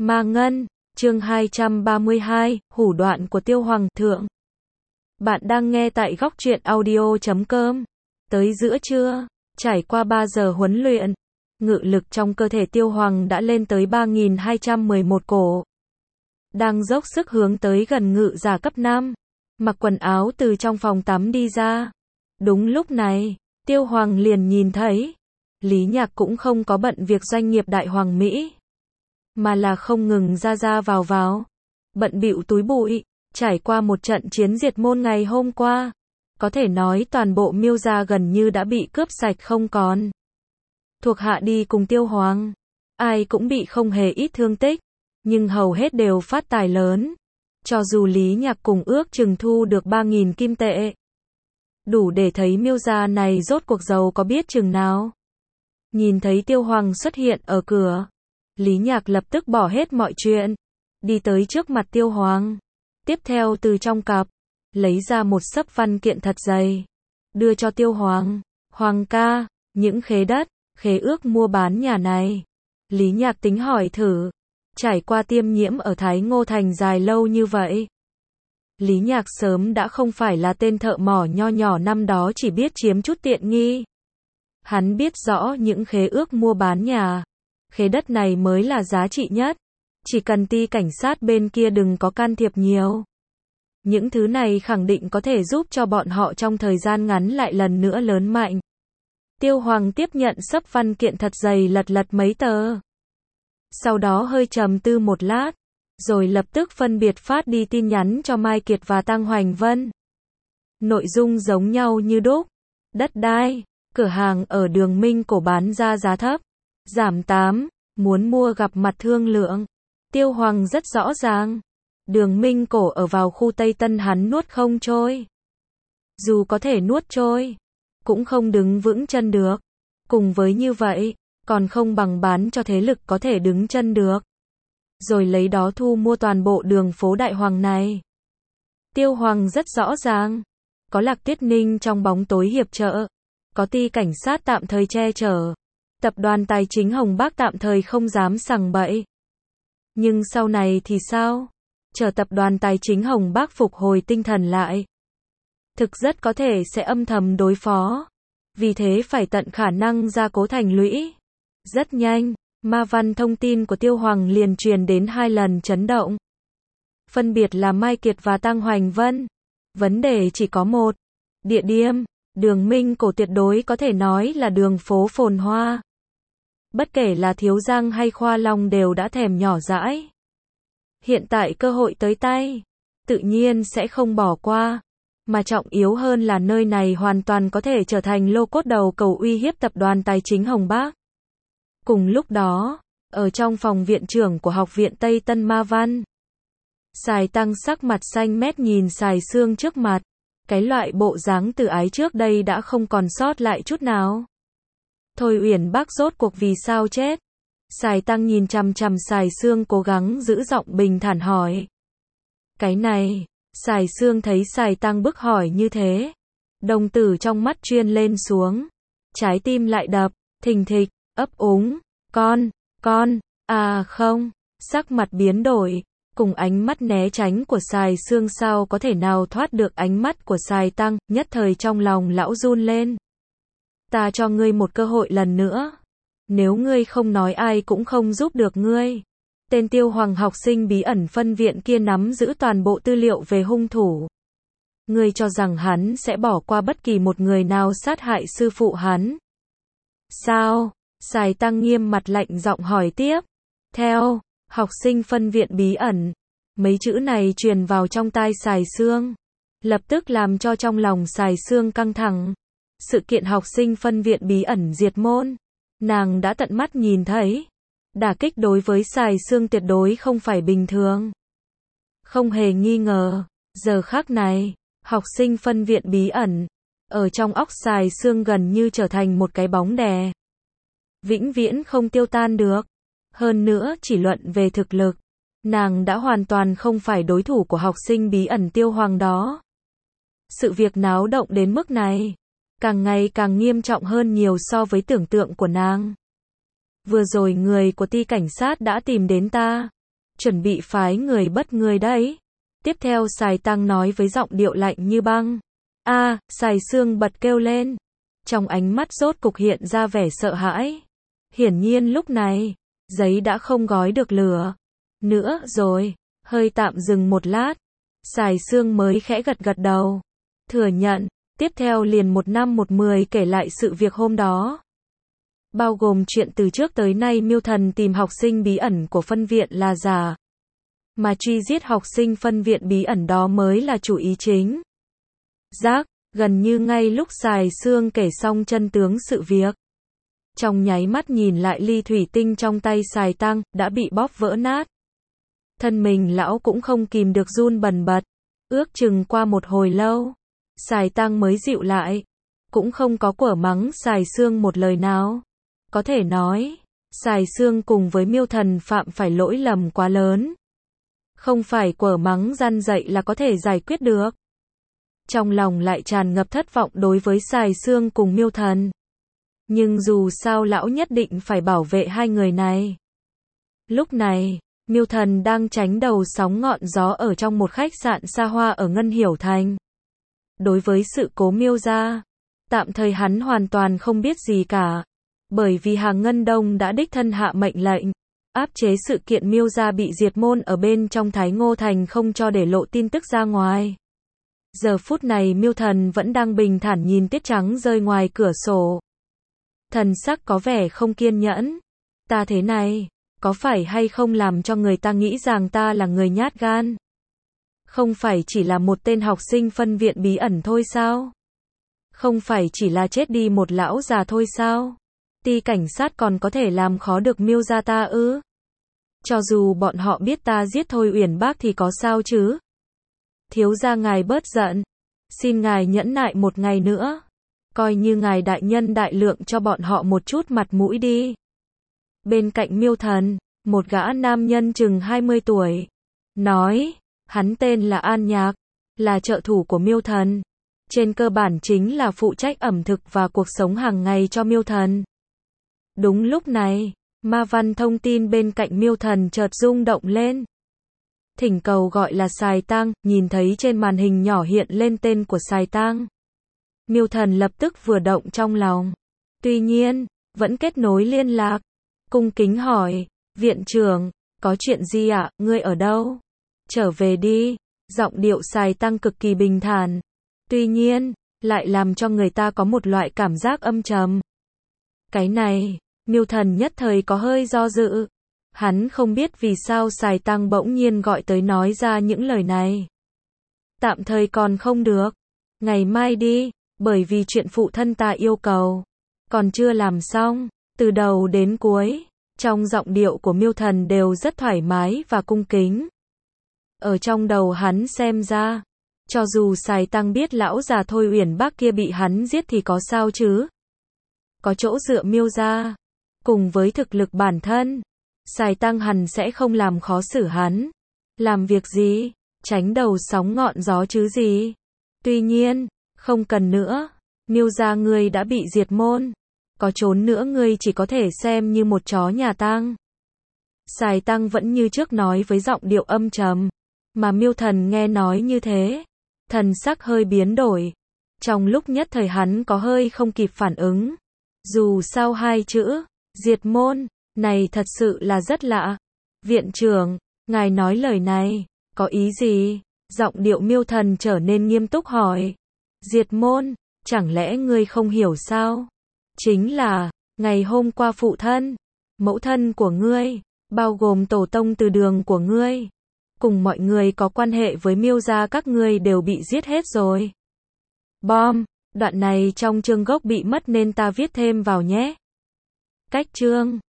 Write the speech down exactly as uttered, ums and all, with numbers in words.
Ma Ngân, chương hai trăm ba mươi hai, hủ đoạn của Tiêu Hoàng thượng. Bạn đang nghe tại góc truyện audio chấm com. Tới giữa trưa, trải qua ba giờ huấn luyện, ngự lực trong cơ thể Tiêu Hoàng đã lên tới ba nghìn hai trăm mười một cổ. Đang dốc sức hướng tới gần ngự giả cấp năm, mặc quần áo từ trong phòng tắm đi ra. Đúng lúc này, Tiêu Hoàng liền nhìn thấy, Lý Nhạc cũng không có bận việc doanh nghiệp Đại Hoàng Mỹ, mà là không ngừng ra ra vào vào, bận bịu túi bụi, trải qua một trận chiến diệt môn ngày hôm qua, có thể nói toàn bộ Miêu gia gần như đã bị cướp sạch không còn. Thuộc hạ đi cùng Tiêu Hoàng, ai cũng bị không hề ít thương tích, nhưng hầu hết đều phát tài lớn, cho dù Lý Nhạc cùng ước chừng thu được ba nghìn kim tệ. Đủ để thấy Miêu gia này rốt cuộc giàu có biết chừng nào. Nhìn thấy Tiêu Hoàng xuất hiện ở cửa, Lý Nhạc lập tức bỏ hết mọi chuyện, đi tới trước mặt Tiêu Hoàng. Tiếp theo từ trong cặp, lấy ra một xấp văn kiện thật dày, đưa cho Tiêu Hoàng. Hoàng ca, những khế đất, khế ước mua bán nhà này. Lý Nhạc tính hỏi thử, trải qua tiêm nhiễm ở Thái Ngô Thành dài lâu như vậy. Lý Nhạc sớm đã không phải là tên thợ mỏ nho nhỏ năm đó chỉ biết chiếm chút tiện nghi. Hắn biết rõ những khế ước mua bán nhà, khế đất này mới là giá trị nhất. Chỉ cần ty cảnh sát bên kia đừng có can thiệp nhiều. Những thứ này khẳng định có thể giúp cho bọn họ trong thời gian ngắn lại lần nữa lớn mạnh. Tiêu Hoàng tiếp nhận xấp văn kiện thật dày lật lật mấy tờ. Sau đó hơi trầm tư một lát, rồi lập tức phân biệt phát đi tin nhắn cho Mai Kiệt và Tăng Hoành Vân. Nội dung giống nhau như đúc. Đất đai, cửa hàng ở đường Minh Cổ bán ra giá thấp, giảm tám, muốn mua gặp mặt thương lượng. Tiêu Hoàng rất rõ ràng, đường Minh Cổ ở vào khu Tây Tân hắn nuốt không trôi. Dù có thể nuốt trôi, cũng không đứng vững chân được. Cùng với như vậy, còn không bằng bán cho thế lực có thể đứng chân được. Rồi lấy đó thu mua toàn bộ đường phố Đại Hoàng này. Tiêu Hoàng rất rõ ràng, có Lạc Tiết Ninh trong bóng tối hiệp trợ, có ty cảnh sát tạm thời che chở, tập đoàn tài chính Hồng Bác tạm thời không dám sằng bậy. Nhưng sau này thì sao? Chờ tập đoàn tài chính Hồng Bác phục hồi tinh thần lại, thực rất có thể sẽ âm thầm đối phó. Vì thế phải tận khả năng gia cố thành lũy. Rất nhanh, ma văn thông tin của Tiêu Hoàng liền truyền đến hai lần chấn động. Phân biệt là Mai Kiệt và Tăng Hoành Vân. Vấn đề chỉ có một. Địa điểm, đường Minh Cổ tuyệt đối có thể nói là đường phố phồn hoa. Bất kể là Thiếu Giang hay Khoa Long đều đã thèm nhỏ dãi. Hiện tại cơ hội tới tay, tự nhiên sẽ không bỏ qua. Mà trọng yếu hơn là nơi này hoàn toàn có thể trở thành lô cốt đầu cầu uy hiếp tập đoàn tài chính Hồng Bác. Cùng lúc đó, ở trong phòng viện trưởng của Học viện Tây Tân Ma Văn, Sài Tăng sắc mặt xanh mét nhìn Sài Sương trước mặt. Cái loại bộ dáng từ ái trước đây đã không còn sót lại chút nào. Thôi Uyển Bác rốt cuộc vì sao chết? Sài Tăng nhìn chằm chằm Sài Sương cố gắng giữ giọng bình thản hỏi. Cái này, Sài Sương thấy Sài Tăng bức hỏi như thế, đồng tử trong mắt chuyên lên xuống, trái tim lại đập, thình thịch, ấp úng, con, con, à không, sắc mặt biến đổi, cùng ánh mắt né tránh của Sài Sương sao có thể nào thoát được ánh mắt của Sài Tăng, nhất thời trong lòng lão run lên. Ta cho ngươi một cơ hội lần nữa. Nếu ngươi không nói ai cũng không giúp được ngươi. Tên Tiêu Hoàng học sinh bí ẩn phân viện kia nắm giữ toàn bộ tư liệu về hung thủ. Ngươi cho rằng hắn sẽ bỏ qua bất kỳ một người nào sát hại sư phụ hắn? Sao? Sài Tăng nghiêm mặt lạnh giọng hỏi tiếp. Theo, học sinh phân viện bí ẩn. Mấy chữ này truyền vào trong tai Sài Sương, lập tức làm cho trong lòng Sài Sương căng thẳng. Sự kiện học sinh phân viện bí ẩn diệt môn, nàng đã tận mắt nhìn thấy. Đả kích đối với Sài Sương tuyệt đối không phải bình thường. Không hề nghi ngờ, giờ khắc này, học sinh phân viện bí ẩn, ở trong óc Sài Sương gần như trở thành một cái bóng đè. Vĩnh viễn không tiêu tan được. Hơn nữa chỉ luận về thực lực, nàng đã hoàn toàn không phải đối thủ của học sinh bí ẩn Tiêu Hoàng đó. Sự việc náo động đến mức này, càng ngày càng nghiêm trọng hơn nhiều so với tưởng tượng của nàng. Vừa rồi người của ty cảnh sát đã tìm đến ta. chuẩn bị phái người bắt ngươi đấy. Tiếp theo Sài Tăng nói với giọng điệu lạnh như băng. A, à, Sài Sương bật kêu lên. Trong ánh mắt rốt cục hiện ra vẻ sợ hãi. Hiển nhiên lúc này, giấy đã không gói được lửa nữa rồi. Hơi tạm dừng một lát, Sài Sương mới khẽ gật gật đầu. Thừa nhận, tiếp theo liền một năm một mười kể lại sự việc hôm đó. Bao gồm chuyện từ trước tới nay Miêu Thần tìm học sinh bí ẩn của phân viện là giả. Mà truy giết học sinh phân viện bí ẩn đó mới là chủ ý chính. Giác, gần như ngay lúc Sài Sương kể xong chân tướng sự việc. Trong nháy mắt nhìn lại ly thủy tinh trong tay Sài Tăng, đã bị bóp vỡ nát. Thân mình lão cũng không kìm được run bần bật. Ước chừng qua một hồi lâu, Sài Tăng mới dịu lại. Cũng không có quở mắng Sài Sương một lời nào. Có thể nói, Sài Sương cùng với Miêu Thần phạm phải lỗi lầm quá lớn. Không phải quở mắng răn dạy là có thể giải quyết được. Trong lòng lại tràn ngập thất vọng đối với Sài Sương cùng Miêu Thần. Nhưng dù sao lão nhất định phải bảo vệ hai người này. Lúc này, Miêu Thần đang tránh đầu sóng ngọn gió ở trong một khách sạn xa hoa ở Ngân Hiểu Thành. Đối với sự cố Miêu gia, tạm thời hắn hoàn toàn không biết gì cả. Bởi vì Hàng Ngân Đông đã đích thân hạ mệnh lệnh, áp chế sự kiện Miêu gia bị diệt môn ở bên trong Thái Ngô Thành không cho để lộ tin tức ra ngoài. Giờ phút này Miêu Thần vẫn đang bình thản nhìn tiết trắng rơi ngoài cửa sổ. Thần sắc có vẻ không kiên nhẫn. Ta thế này, có phải hay không làm cho người ta nghĩ rằng ta là người nhát gan? Không phải chỉ là một tên học sinh phân viện bí ẩn thôi sao? Không phải chỉ là chết đi một lão già thôi sao? Ty cảnh sát còn có thể làm khó được Miêu gia ta ư? Cho dù bọn họ biết ta giết Thôi Uyển Bác thì có sao chứ? Thiếu gia ngài bớt giận. Xin ngài nhẫn nại một ngày nữa. Coi như ngài đại nhân đại lượng cho bọn họ một chút mặt mũi đi. Bên cạnh Miêu Thần, một gã nam nhân chừng hai mươi tuổi. Nói, hắn tên là An Nhạc, là trợ thủ của Miêu Thần. Trên cơ bản chính là phụ trách ẩm thực và cuộc sống hàng ngày cho Miêu Thần. Đúng lúc này, ma văn thông tin bên cạnh Miêu Thần chợt rung động lên. Thỉnh cầu gọi là Sài Tăng, nhìn thấy trên màn hình nhỏ hiện lên tên của Sài Tăng. Miêu Thần lập tức vừa động trong lòng. Tuy nhiên, vẫn kết nối liên lạc. Cung kính hỏi, viện trưởng, có chuyện gì ạ, ngươi ở đâu? Trở về đi. Giọng điệu Sài Tăng cực kỳ bình thản. Tuy nhiên, lại làm cho người ta có một loại cảm giác âm trầm. Cái này, Miêu Thần nhất thời có hơi do dự. Hắn không biết vì sao Sài Tăng bỗng nhiên gọi tới nói ra những lời này. Tạm thời còn không được. Ngày mai đi, bởi vì chuyện phụ thân ta yêu cầu. Còn chưa làm xong, từ đầu đến cuối, trong giọng điệu của Miêu Thần đều rất thoải mái và cung kính. Ở trong đầu hắn xem ra, cho dù Sài Tăng biết lão già Thôi Uyển Bác kia bị hắn giết thì có sao chứ? Có chỗ dựa Miêu gia, cùng với thực lực bản thân, Sài Tăng hẳn sẽ không làm khó xử hắn. Làm việc gì? Tránh đầu sóng ngọn gió chứ gì? Tuy nhiên, không cần nữa. Miêu gia ngươi đã bị diệt môn. Có trốn nữa ngươi chỉ có thể xem như một chó nhà tang. Sài Tăng vẫn như trước nói với giọng điệu âm trầm. Mà Miêu Thần nghe nói như thế, thần sắc hơi biến đổi. Trong lúc nhất thời hắn có hơi không kịp phản ứng. Dù sao hai chữ, diệt môn, này thật sự là rất lạ. Viện trưởng, ngài nói lời này, có ý gì? Giọng điệu Miêu Thần trở nên nghiêm túc hỏi. Diệt môn, chẳng lẽ ngươi không hiểu sao? Chính là, ngày hôm qua phụ thân, mẫu thân của ngươi, bao gồm tổ tông từ đường của ngươi, cùng mọi người có quan hệ với Miêu gia các ngươi đều bị giết hết rồi. Bom, đoạn này trong chương gốc bị mất nên ta viết thêm vào nhé. Cách chương